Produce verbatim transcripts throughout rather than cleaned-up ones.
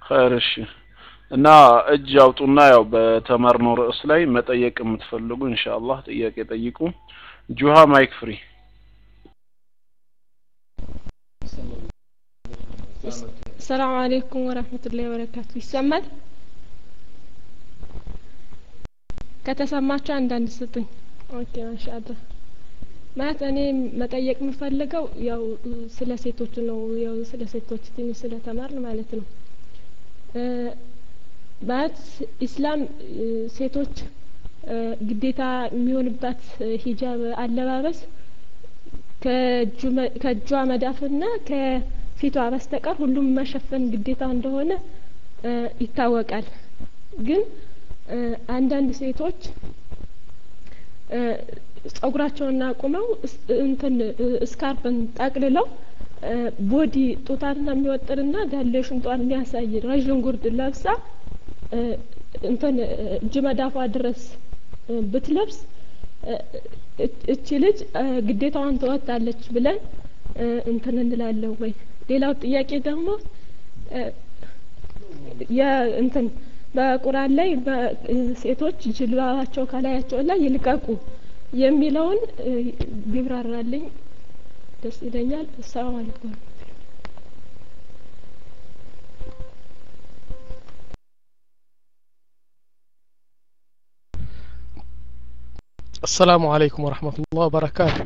خير እሺ እና እጅ አውጡና ያው በተመርኖ ርዕስ ላይ መጠየቅ የምትፈልጉ ኢንሻአላህ ጥያቄ ጠይቁ ጁሃ ማይክ ፍሪ السلام عليكم ورحمة الله وبركاته ይሰማል ከተሰማችሁ አንዳንድ ስጡኝ ኦኬ ማሻአላህ ማለት እኔ መጠየቅ የምፈልገው ያው ስለ ሴቶች ነው ያው ስለ ሴቶች ትንሽ ስለ ተማርን ማለት ነው ማለት ኢስላም ሴቶች ግዴታ የሚሆንባት ሂጃብ አለባበስ ከእጇ መዳፍና ከፊቷ በስተቀር ሁሉም መሸፈን ግዴታ እንደሆነ ይታወቃል ግን አንዳንድ ሴቶች ጸጉራቸውን አቁመው እንትን ስካርፕን ጠቅልለው ቦዲ ጦታና የሚወጥርና ዳሌ ሽንጧን የሚያሳይ ረጅም ጉርድ ለብሳ እንትን እጅ መዳፏ ድረስ ብትለብስ እቺ ልጅ ግዴታዋን ተወጣለች ብለን እንትን እንላለን ወይ ሌላው ጥያቄ ደግሞ ያ እንትን በቁርአን ላይ ሴቶች ጅልባባቸው ከላያቸው ላይ ይልቀቁ የሚለውን ቢብራራልኝ ደስ ይለኛል ሰላም አለይኩም السلام عليكم ورحمة الله وبركاته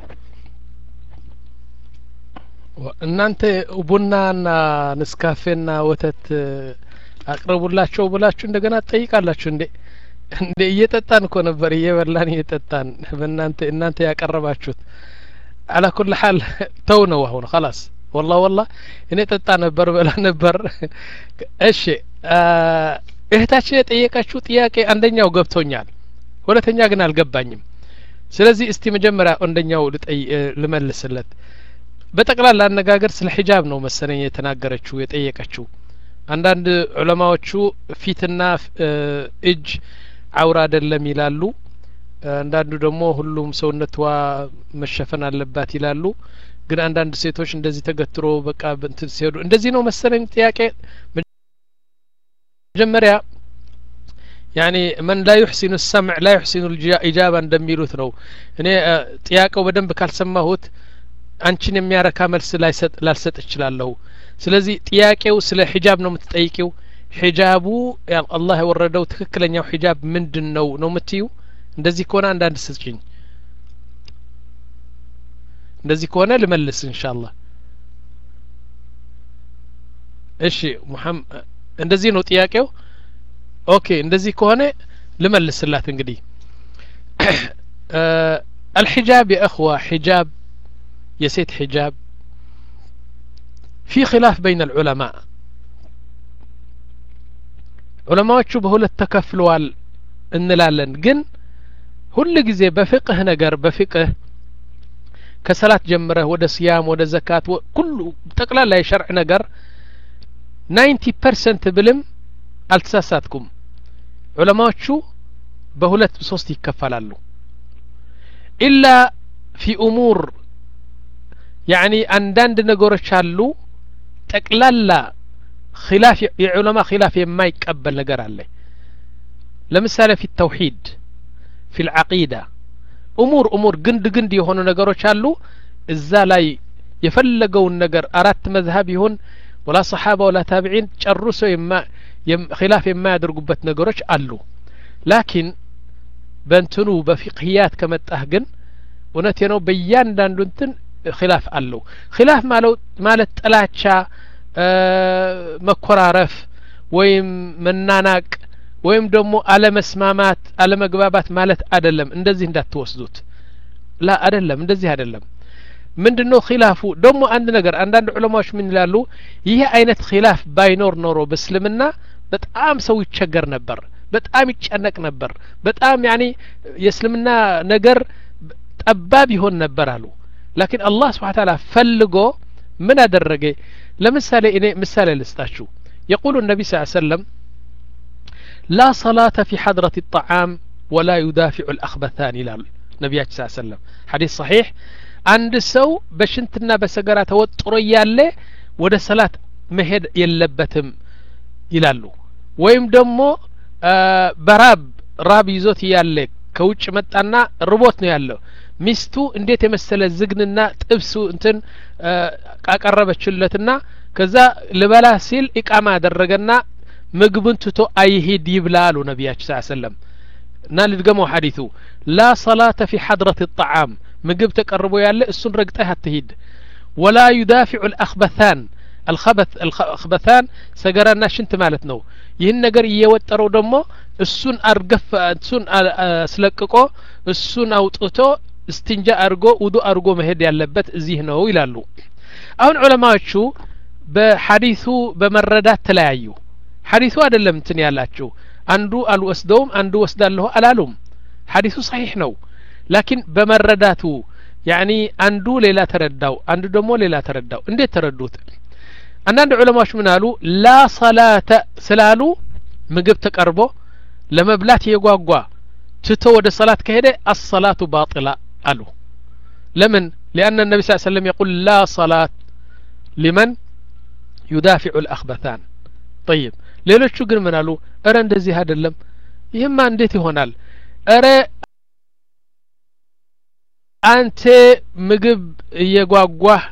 እናንተ ቡናና ንስካፌና ወተት አቅርቡላችሁ ብላችሁ እንደገና ጠይቃላችሁ እንዴ እንዴ እየጠጣን እኮ ነበር እየበላን እየጠጣን በእናንተ እናንተ ያቀረባችሁት على كل حال تونا وهون خلاص والله والله እኔ ጠጣ ነበር በላ ነበር እሺ እህታችን የጠየቀችው ጥያቄ አንደኛው ገብቶኛል ሁለተኛ ግን አልገባኝም ስለዚህ እስቲ መጀመሪያ አንደኛው ልመልስለት በጠቅላላ አነጋገር ስለ ሒጃብ ነው መሰለኝ የተናገረችው የጠየቀችው አንዳንድ ዑለማዎቹ ፊትና እጅ አውራ አይደለም ይላሉ አንዳንዱ ደግሞ ሁሉም ሰውነቷ መሸፈን አለባት ይላሉ ግን አንዳንድ ሴቶች እንደዚህ ተገትሮ በቃ እንትን ሲሄዱ እንደዚህ ነው መሰለኝ ጥያቄ መጀመሪያ يعني من لا يحسن السمع لا يحسن الإجابة እንደሚሉት ነው እኔ ጥያቄው በደንብ ካልሰማሁት አንቺን የሚያረካ መልስ ላይሰጥ ላልሰጥ እችላለሁ ስለዚህ ጥያቄው ስለ ሒጃብ ነው የምትጠይቂው ሒጃቡ አላህ የወረደው ትክክለኛው ሒጃብ ምንድነው ነው የምትዩ እንደዚህ ከሆነ አንዳንድ ስጭኝ እንደዚህ ከሆነ ልመልስ ኢንሻአላህ እሺ ሙሐመድ እንደዚህ ነው ጥያቄው ኦኬ እንደዚህ ከሆነ ልመልስላት እንግዲህ الحجاب يا اخوه حجاب يسيت حجاب في خلاف بين العلماء علماء بهولت ተከፍለዋል እንላለን ግን ሁሉ ጊዜ በፍቅህ ነገር በፍቅህ ከሰላት ጀምረህ ወደ ሲያም ወደ ዘካት ሁሉ ጠቅላላ የሸርዕ ነገር ninety percent ብልም አልተሳሳትኩም ዑለማዎቹ በሁለት ሶስት ይከፈላሉ ኢላ ፊ ኡሙር يعني አንዳንድ ነገሮች አሉ ጠቅላላ خلاف የዑለማ خلاف የማይቀበል ነገር አለ ለምሳሌ في التوحيد في العقيدة أمور أمور جند جند يهون نجاروش علو الزالاي يفلقون نجار أرات مذهب يهون ولا صحابة ولا تابعين تشرسوا يما يم خلاف يما يدرج بت نجاروش علو لكن بنتنو بفقهيات كما تأهجن ونتينو بيان داندنتن خلاف علو خلاف مالو مالت تلاتشا آه مكرارف ويم مناناك ወይም ደግሞ አለ መስማማት አለ መግባባት ማለት አይደለም እንደዚህ እንዳትወስዱት ላ አይደለም እንደዚህ አይደለም ምንድነው ኺላፉ ደግሞ አንድ ነገር አንዳንድ ዑለማዎች ምን ይላሉ ይሄ አይነት ኺላፍ ባይኖር ኖሮ በእስልምና በጣም ሰው ይቸገር ነበር በጣም ይጨነቅ ነበር በጣም ያኒ የእስልምና ነገር ጠባብ ይሆን ነበር አሉ لكن الله سبحانه وتعالى ፈልጎ ምን አደረገ ለምሳሌ እኔ ምሳሌ ልስጣችሁ يقول النبي صلى الله عليه وسلم لا صلاة في حضرة الطعام ولا يدافع الأخبثان إلى النبي صلى الله عليه وسلم حديث صحيح عند سو بشنتنا بسجرة توتر يالله وده صلاة مهد يلبتم ይላሉ ወይም ደግሞ በራብ ራብ ይዞት ያለ ከውጭ መጣና ርቦት ነው ያለው ሚስቱ እንዴት የመሰለ ዝግንና ጥብሱ እንትን አቀረበችለትና ከዛ ልበላ ሲል ኢቃማ አደረገና ምግቡን ትቶ አይሂድ ይብላሉ ነብያችን ሰለላሁ ዐለይሂ ወሰለም እና ልድገመው ሐዲሱ ላ ሰላተ ፊ ሐድረት الطعام ምግብ ተቀርቦ ያለ እሱን ረግጠህ አትሂድ ولا يدافع الأخبثان الخبث الخبثان سجرنا شنت ማለት ነው ይህን ነገር እየወጠረው ደግሞ እሱን አርገፍ እሱን አስለቅቆ እሱን አውጥቶ استنጃ አርጎ ውዱ አርጎ መሄድ ያለበት እዚህ ነው ይላሉ አሁን ዑለማዎቹ በሐዲሱ በመረዳት ተለያዩ ሐዲሱ አይደለም እንትን ያላችሁ አንዱ አልወስደውም አንዱ ወስዳለሁ አላሉም ሐዲሱ صحيح ነው لكن በመረዳቱ يعني አንዱ ሌላ ተረዳው አንዱ ደግሞ ሌላ ተረዳው እንዴት ተረዱት አንዳንድ ዑለማዎች ምን አሉ ላ ሰላተ ስላሉ ምግብ ተቀርቦ ለመብላት የጓጓ ትቶ ወደ ሰላት ከሄደ الصلاه باطله አሉ ለምን لان النبي صلى الله عليه وسلم يقول لا صلاه لمن يدافع الاخبثان طيب ሌሎቹ ግን ምን አሉ እረ እንደዚህ አይደለም ይሄማ እንዴት ይሆናል እረ አንተ ምግብ እየጓጓህ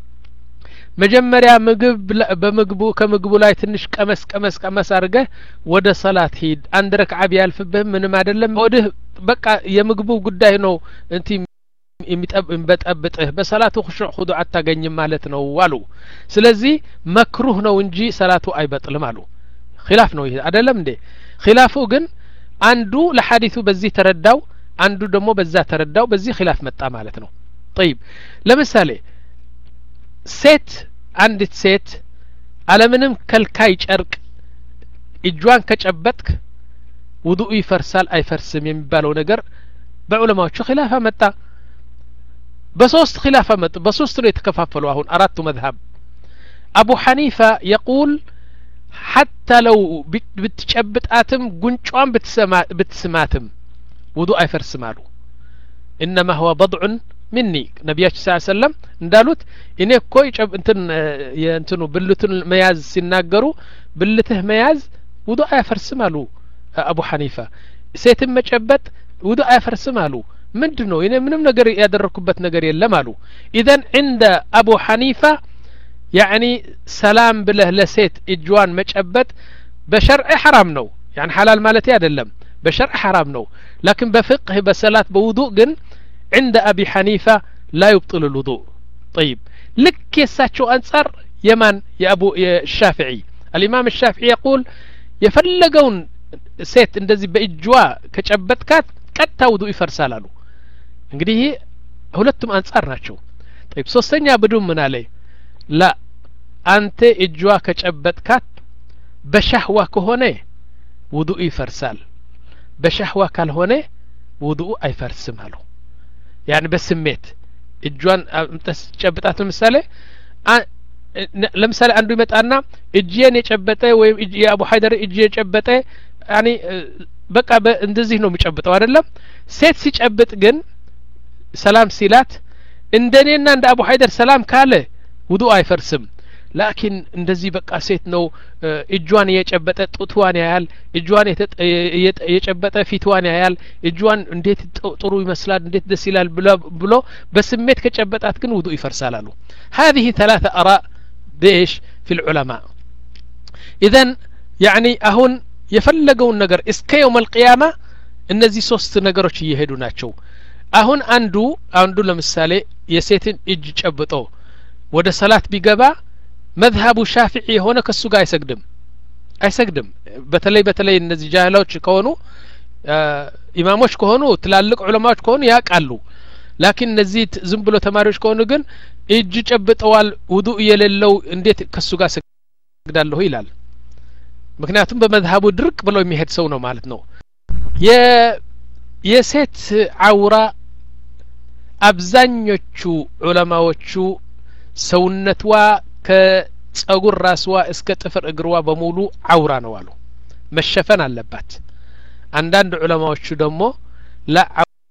መጀመሪያ ምግብ በምግቡ ከምግቡ ላይ ትንሽ ቀመስ ቀመስ ቀመስ አድርገህ ወደ ሰላት ሂድ አንድ ረክዓ ቢያልፍብህ ምንም አይደለም ወደ በቃ የምግቡ ጉዳይ ነው እንት የሚጠብጥህ በሰላቱ ኹሹዕ ኹዱዕ አታገኝም ማለት ነው አሉ ስለዚህ መክሩህ ነው እንጂ ሰላቱ አይበጥልም አሉ ኺላፍ ነው ይሄ አይደለም እንዴ ኺላፉ ግን አንዱ ለሐዲሱ በዚህ ተረዳው አንዱ ደግሞ በዛ ተረዳው በዚህ ኺላፍ መጣ ማለት ነው طيب ለምሳሌ ሴት አንዲት ሴት አለምንም ከልካይ ጨርቅ እጇን ከጨበጥክ ውዱእ ይፈርሳል አይፈርስም የሚባለው ነገር በዑለማዎቹ ኺላፍ መጣ በሶስት ኺላፍ መጣ በሶስት ነው የተከፋፈሉ አሁን አራቱ መዝሀብ አቡ ሐኒፋ يقول حتى لو بتጨብጣትም ጉንጯን بتسማ بتسማትም ውዱእ አይፈርስም አሉ انما هو بضع مني ነብያችን ሰለላሁ ዐለይሂ ወሰለም እንዳሉት እኔ እኮ ይጨብ እንትን የእንትኑ ብልቱን መያዝ ሲናገሩ ብልትህ መያዝ ውዱእ አይፈርስም አሉ አቡ ሐኒፋ ሴትን መጨበጥ ውዱእ አይፈርስም አሉ ምንድነው እኔ ምንም ነገር ያደረኩበት ነገር የለም አሉ اذا عند ابو حنيفه يعني سلام ብለህ ለሴት እጇን መጨበጥ በሸርዕ حرام ነው يعني حلال ማለት አይደለም በሸርዕ حرام ነው لكن بفقه بصلاه بوضوء ግን عند ابي حنيفه لا يبطل الوضوء طيب لك يساچو انصار يمان يا ابو الشافعي الامام الشافعي يقول يفلقون ሴት እንደዚህ በእጇ ከጨበጥካት ቀጥታ ውዱእ ይፈርሳል አሉ እንግዲህ ሁለቱም አንጻር ናቸው طيب ሶስተኛ ብዱም ምን አለ لا አንተ እጇ ከጨበጥካት በሻህዋ ከሆነ ውዱእ ይፈርሳል በሻህዋ ካልሆነ ውዱእ አይፈርስም አሉ يعني በስሜት እጇን ጨብጣት ለምሳሌ ለምሳሌ አንዱ ይመጣና እጄን የጨበጠ ወይ የአቡ ሀይደር እጄ የጨበጠ يعني በቃ እንደዚህ ነው የሚጨብጠው አይደለም ሴት ሲጨብጥ ግን ሰላም ሲላት እንደኔና እንደ አቡ ሀይደር ሰላም ካለ ውዱእ አይፈርስም لكن እንደዚህ በቃ ሴት ነው እጇን የጨበጠ ጡትዋን ያያል እጇን የጨበጠ ፊትዋን ያያል እጇን እንዴት ጥሩ ይመስላል እንዴት ደስ ይላል ብሎ በስሜት ከጨበጣት ግን ውዱእ ይፈርሳል አሉ هذه ثلاثه اراء بايش في العلماء اذا يعني አሁን የፈለገውን ነገር እስከ يوم القيامه እነዚህ ሶስት ነገሮች እየሄዱ ናቸው አሁን አንዱ አንዱ ለምሳሌ የሴትን እጅ ጨብጦ ወደ ሰላት ቢገባ مذهب الشافعي هنا ከሱ ጋር አይሰግድም አይሰግድም በተለይ በተለይ እነዚህ ጃህላዎች ከሆኑ ኢማሞች ከሆኑ ትላልቅ ዑለማዎች ከሆኑ ያቃሉ لكن እነዚህ ዝም ብሎ ተማሪዎች ከሆኑ ግን እጅ ጨብጠዋል ውዱእ የሌለው እንዴት ከሱ ጋር ሰግዳለሁ ይላል ምክንያቱም በመዝሀቡ ድርቅ ብሎ የሚሄድ ሰው ነው ማለት ነው የ የሴት አውራ አብዛኞቹ ዑለማዎቹ ሰውነቷ ከጸጉር ራስዋ እስከ ጥፍር እግሯ በሙሉ አውራ ነው አሉ መሸፈን አለባት አንዳንድ ዑለማዎቹ ደግሞ ላ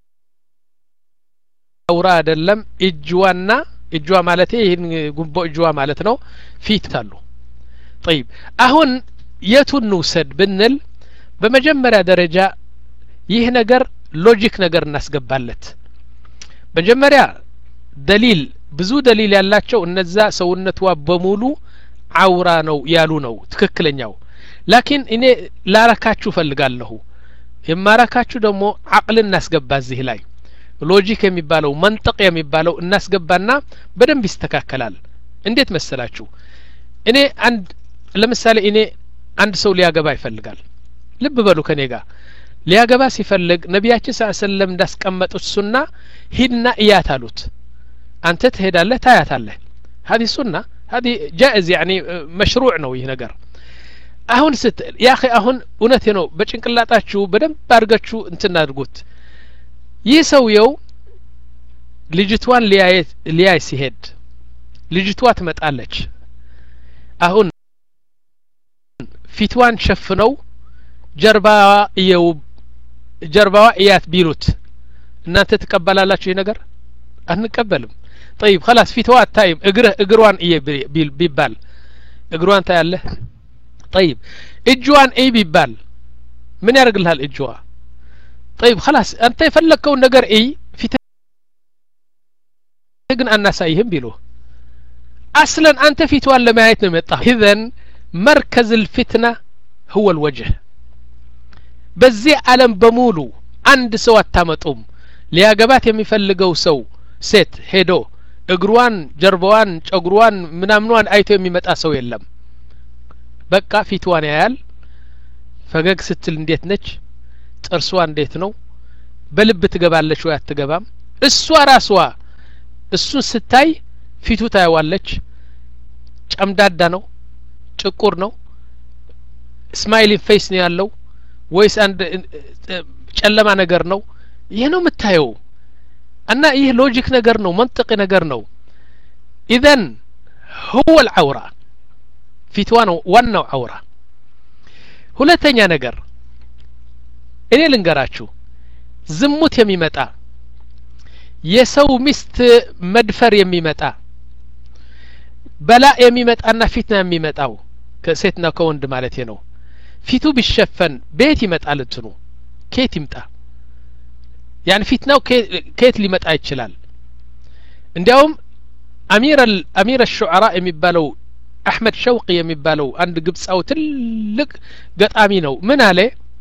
አውራ አይደለም እጅዋና እጅዋ ማለት ይሄን ጉንቦ እጅዋ ማለት ነው ፊት አሉ طيب አሁን የቱን ንውሰድ ብንል በመጀመሪያ ደረጃ ይህ ነገር ሎጂክ ነገር እናስገባለት መጀመሪያ ደሊል ብዙ ደሊል ያላቸው እነዛ ሰውነቷ በሙሉ አውራ ነው ያሉ ነው ትክክለኛው ላኪን እኔ ላረካችሁ ፈልጋለሁ የማራካችሁ ደግሞ አቅል እናስገባ እዚህ ላይ ሎጂክ የሚባለው መንጥቅ የሚባለው እናስገባና በደንብ ይስተካከላል እንዴት መሰላችሁ እኔ አንድ ለምሳሌ እኔ አንድ ሰው ሊያገባ ይፈልጋል ልብ በሉ ከኔ ጋር ሊያገባ ሲፈልግ ነቢያችን ሰለላሁ ዐለይሂ ወሰለም እንዳስቀመጡት ሱና ሂድና እያት አሉት አንተ ትሄዳለህ ታያታለህ هذه سنة هذه جائز يعني مشروع ነው ይህ ነገር አሁን ስት ያ اخي አሁን እውነቴ ነው በጭንቅላታችሁ በደንብ አድርጋችሁ እንትን አድርጉት ይህ ሰውየው ልጅቷን ሊያይ ሊያይ ሲሄድ ልጅቷ ትመጣለች አሁን ፊትዋን ሸፍነው ጀርባዋ ይው ጀርባዋ እያት ቢሉት እናንተ ተቀበላላችሁ ይሄ ነገር አንቀበልም طيب خلاص ፊትዋ አታይም እግርህ እግሯን እየ ቢባል እግሯን ታያለህ طيب እጇን እይ ቢባል ምን ያደርግልሃል እጇ طيب خلاص አንተ የፈለከው ነገር እይ ፊትህ ግን አናሳይህም ቢሉ اصلا አንተ ፊትዋን ለማየት ነው የመጣው اذا مركز الفتنة هو الوجه በዚህ ዓለም በሙሉ አንድ ሰው አታመጡም ሊያገባት የሚፈልገው ሰው ሴት ሄዶ እግሯን ጀርባዋን ጨጉሯን ምናምኗን አይቶ የሚመጣ ሰው የለም በቃ ፊትዋን ያያል ፈገግ ስትል እንዴት ነች ጥርሷ እንዴት ነው በልብ ትገባለች ወይ አትገባም እሷ ራሷ እሱ ስታይ ፊቱ ታያዋለች ጨምዳዳ ነው ጭቁር ነው ስማይሊንግ ፌስ ነው ያለው ወይስ አንድ ጨለማ ነገር ነው ይሄ ነው የምታየው እና ይሄ ሎጂክ ነገር ነው መንጥቅ ነገር ነው اذا هو العوره ፊትዋ ነው ዋናው አውራ ሁለተኛ ነገር እኔ ልንገራችሁ ዝሙት የሚመጣ የሰው ሚስት መድፈር የሚመጣ በላ የሚመጣና ፊትና የሚመጣው ከሴትና ከወንድ ማለት ነው ፊቱ ቢሸፈን ቤት ይመጣል እንትኑ ኬት ይምጣ ያን ፊትናው ኬት ሊመጣ ይችላል እንዲያውም አሚር አሚር الشعراء የሚባለው አህመድ ሸውቂ የሚባለው አንድ ግብጻው ትልቅ ገጣሚ ነው ምን አለ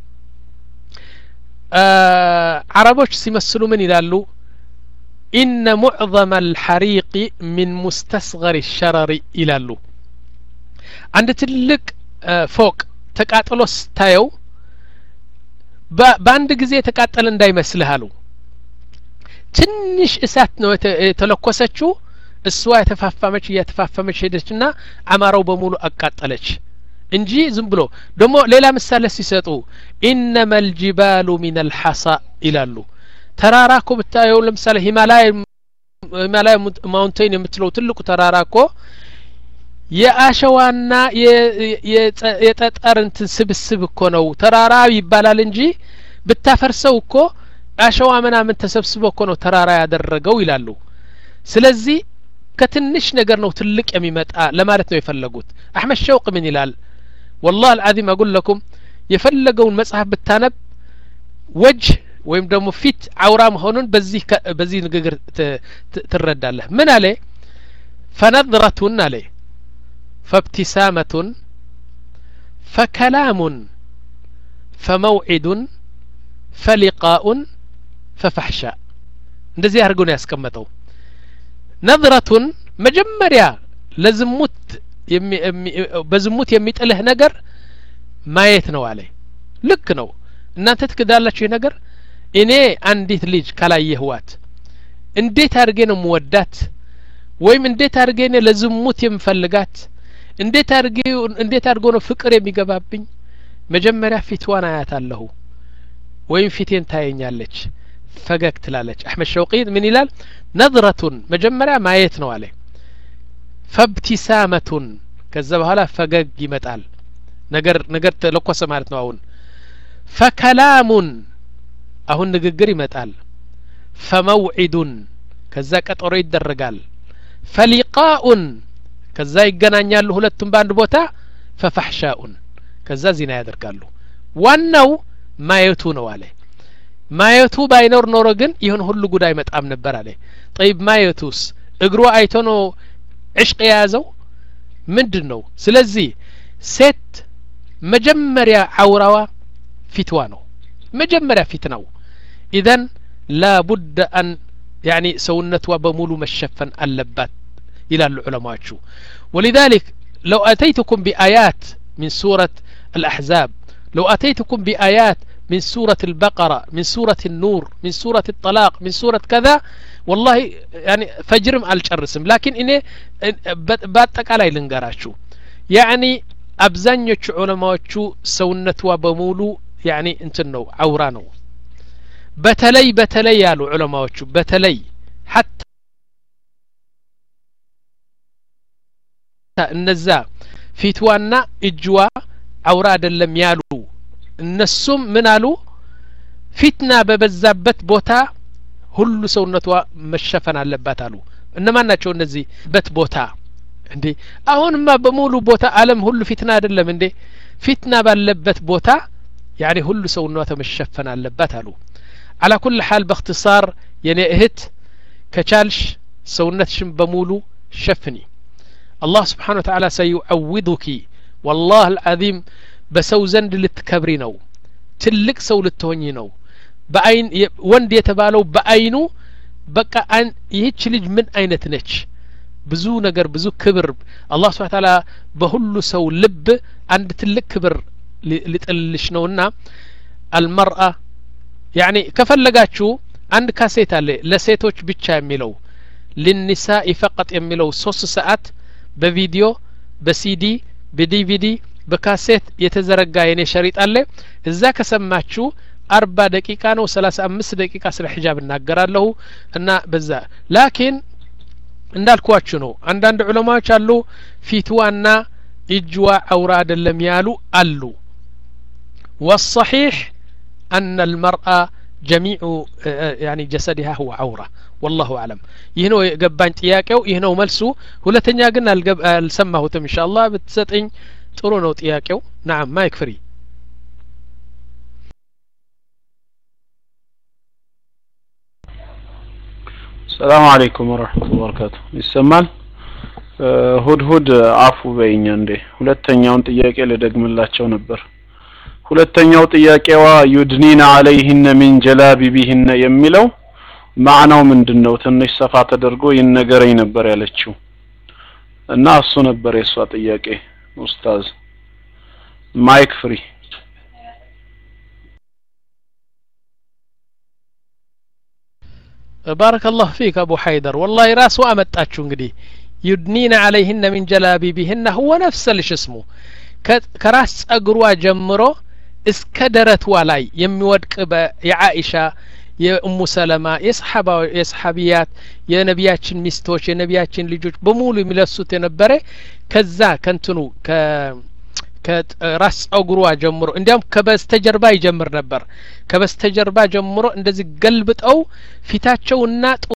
አረቦች ሲመስሉ ምን ይላሉ إن معظم الحريق من مستصغر الشرر ይላሉ አንድ ትልቅ ፎቅ ተቃጥሎ ስታየው በአንድ ጊዜ ተቃጠለ እንዳይመስልህ አሉ ትንሽ እሳት ነው የተለኮሰችው እሷ የተፋፋመች እየተፋፋመች ሄደችና አማራው በሙሉ አቃጠለች እንጂ ዝም ብሎ ደሞ ሌላ ምሳሌ ሲሰጡ إنما الجبال من الحصى ይላሉ ተራራኮ ብታየው ለምሳሌ ሂማላያ ሂማላያ ማውንቴን የምትለው ትልቁ ተራራኮ የአሸዋና የጠጠር እንትን ስብስብ እኮ ነው ተራራ ይባላል እንጂ ብታፈርሰው እኮ አሸዋ ምናምን ተሰብስቦ እኮ ነው ተራራ ያደረገው ይላሉ ስለዚህ ከትንሽ ነገር ነው ትልቅ የሚመጣ ለማለት ነው የፈለጉት አህመድ ሸውቅ ምን ይላል والله العظيم اقول لكم የፈለገውን መጽሐፍ ብታነብ ወጅ ወይም ደግሞ ፊት አውራ መሆኑን በዚህ በዚህ ንግግር ትረዳለህ ምን አለ فنظرة አለ فابتسامة فكلام فموعد فلقاء ففحشاء እንደዚህ አድርጎ ነው ያስቀመጠው نظرة መጀመሪያ ለዝሙት በዝሙት የሚጥልህ ነገር ማየት ነው አለ ልክ ነው እናንተ ትክዳላችሁ ነገር እኔ አንዲት ልጅ ካላየህዋት እንዴት አድርጌ ነው የምወዳት ወይም እንዴት አድርጌ ነው ለዝሙት የምፈልጋት እንዴት አድርጌ እንዴት አድርጎ ነው ፍቅር የሚገባብኝ መጀመሪያ ፊትዋን አያታለሁ ወይም ፊቴን ታየኛለች ፈገግ ትላለች አህመድ ሸውቂ ምን ይላል نظرة መጀመሪያ ማየት ነው አለ فابتسامة ከዛ በኋላ ፈገግ ይመጣል ነገር ነገር ተለኮሰ ማለት ነው አሁን فكلام አሁን ንግግር ይመጣል فموعد ከዛ ቀጠሮ ይደረጋል فلقاء ከዛ ይገናኛሉ ሁለቱም በአንድ ቦታ ففحشاء ከዛ ዚና ያደርጋሉ ዋናው ማየቱ ነው አለ ማየቱ ባይኖር ኖሮ ግን ይሁን ሁሉ ጉዳይ መጣም ነበር አለ طيب ማየቱስ እግሩ አይቶ ነው ዕሽቅ ያዘው ምንድነው ስለዚህ ሴት መጀመሪያ አውራዋ ፊትዋ ነው መጀመሪያ ፊት ነው اذا لا بد ان يعني سونتها بمولو مشفن اللبات الى العلماء شو ولذلك لو اتيتكم بايات من سورة الاحزاب لو اتيتكم بايات من سورة البقرة من سورة النور من سورة الطلاق من سورة كذا والله يعني فجرم الجرسم لكن اني باتك على لنقراشو يعني ابزانيوچ علماء سونتها بمولو يعني انتنو عورانو بتلي بتلي يالو علماء بتلي حتى النزا فيتوانا اجوا عورا دلم يالو النسوم من قالوا فتنة ببزابت بوتا ሁሉ ሰውነቷ መሸፈን አለባት አሉ እነማን ናቸው እነዚህ በት ቦታ እንዴ አሁንማ በሙሉ ቦታ ዓለም ሁሉ ፊትና አይደለም እንዴ ፊትና ባለበት ቦታ يعني ሁሉ ሰውነቷ መሸፈን አለባት አሉ على كل حال باختصار يعني اهت كچالش سونتشم بمولو شفني الله سبحانه وتعالى سيعوضك والله العظيم بسو زند لتكبري ነው ትልቅ ሰው ልትሆኚ ነው በአይን ወንድ የተባለው በአይኑ በቃ አን ይህች ልጅ ምን አይነት ነች ብዙ ነገር ብዙ ክብር አላህ Subhanahu Wa Ta'ala በሁሉ ሰው ልብ አንድ ትልቅ ክብር ሊጥልሽ ነውና المرأة يعني ከፈለጋችሁ አንድ ካሴት አለ ለሴቶች ብቻ የሚለው للنساء فقط የሚለው ሶስት ሰዓት በቪዲዮ በሲዲ በዲቪዲ በካሴት የተዘረጋ የኔ ሸሪጥ አለ እዛ ከሰማችሁ አርባ ደቂቃ ነው ሰላሳ አምስት ደቂቃ ስለ ሒጃብ እናገራለሁ እና በዛ ላኪን እንዳልኳችሁ ነው አንዳንድ ዑለማዎች አሉ ፊትዋና እጅዋ አውራ አይደለም ያሉ አሉ والصحيح أن المرأة جميع يعني جسدها هو عورة والله أعلم يهنو قبان تياكيو يهنو ملسو ሁለተኛ ግን አልሰማሁትም إن شاء الله بتسطኝ ጥሩ ነው ጥያቄው نعم ما يكفري السلام عليكم ورحمة الله وبركاته ይሰማል ሁድ ሁድ አፉ በእኛ እንዴ ሁለተኛውን ጥያቄ ለደግምላቸው ነበር ሁለተኛው ጥያቄዋ ዩድኒና عليهن من جلابيبهن የሚለው ማዕናው ምንድነው ትንሽ ሰፋ ተደርጎ ይነገረኝ ነበር ያለችው እና እሱ ነበር የሷ ጥያቄ ኡስታዝ ማይክ ፍሪ بارك الله فيك أبو حيدر والله راسو أمتاتشو انقدي يدنين عليهن من جلابيبهن هو نفس اللي اسمه كراس أقروا جمرو اسكدرت ولاي يميودك يا عائشة يا أم سلمة يصحبا يصحبيات يا نبياتشن مستوش يا نبياتشن لجوج بمولو ملسوت ينبري كذا كنتنو ك كراس أقروا جمرو عندهم كبستجربا يجمر نبر كبستجربا جمرو اندزي قلبت أو في تاتشو النات